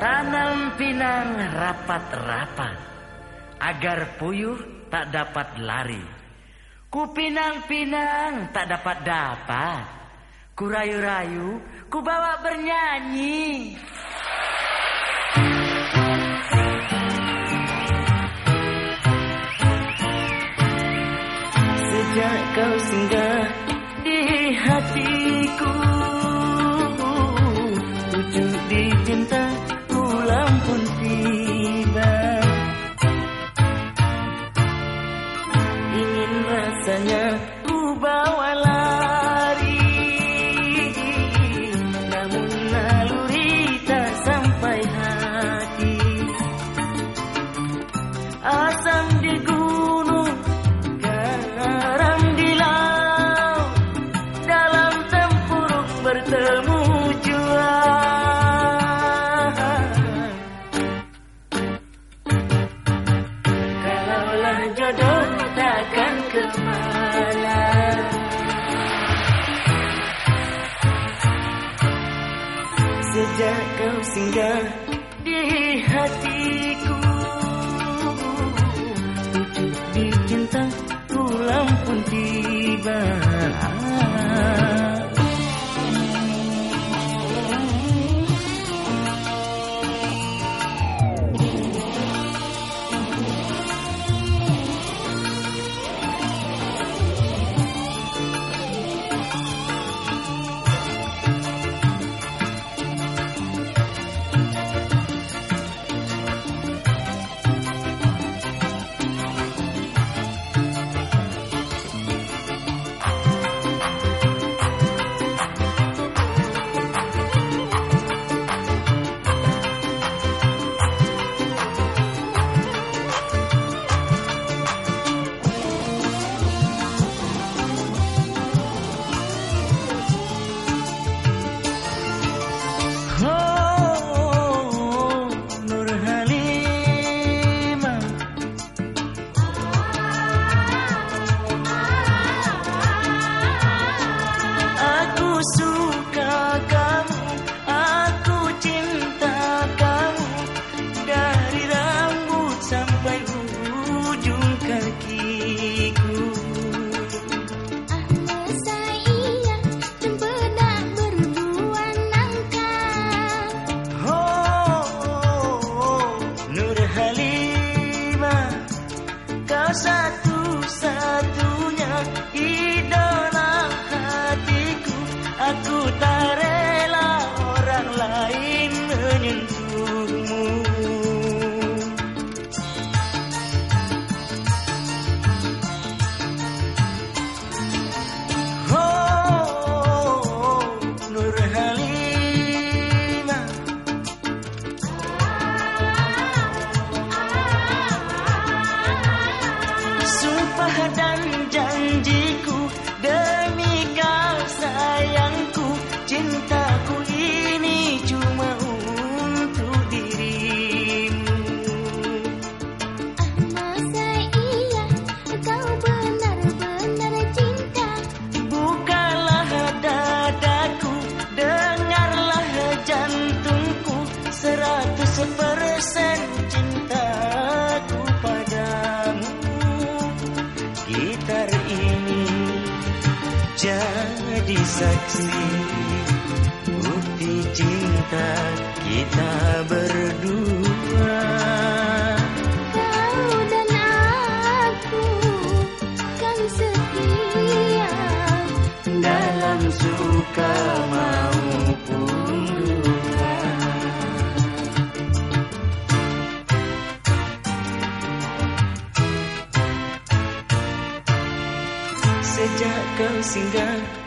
Tanam pinang rapat-rapat, agar puyuh tak dapat lari. Ku pinang-pinang tak dapat-dapat, ku rayu-rayu, ku bawa bernyanyi. Sejak kau singgah di hatiku, pucuk dicinta ulang pun tiba. Ingin rasanya ku bawa lari, namun naluri tak sampai hati. Asam di gunung, garam di laut, dalam tempurung bertemu jua. Kalaulah jodoh takkan kemana. Sejak kau singgah di hatiku, pucuk dicinta ulang pun tiba. Satu-satunya idola hatiku, aku tak rela orang lain menyentuhmu. Oh, Nur Halimah, sumpah dan janjiku, demi kau sayangku, cintaku ini cuma untuk dirimu. Masa iya kau benar-benar cinta? Bukalah dadaku, dengarlah jantungku, 100% cintaku padamu. Gitar ini jadi saksi, bukti cinta kita berdua. Kau dan aku kan setia Dalam suka maupun duka. Sejak kau singgah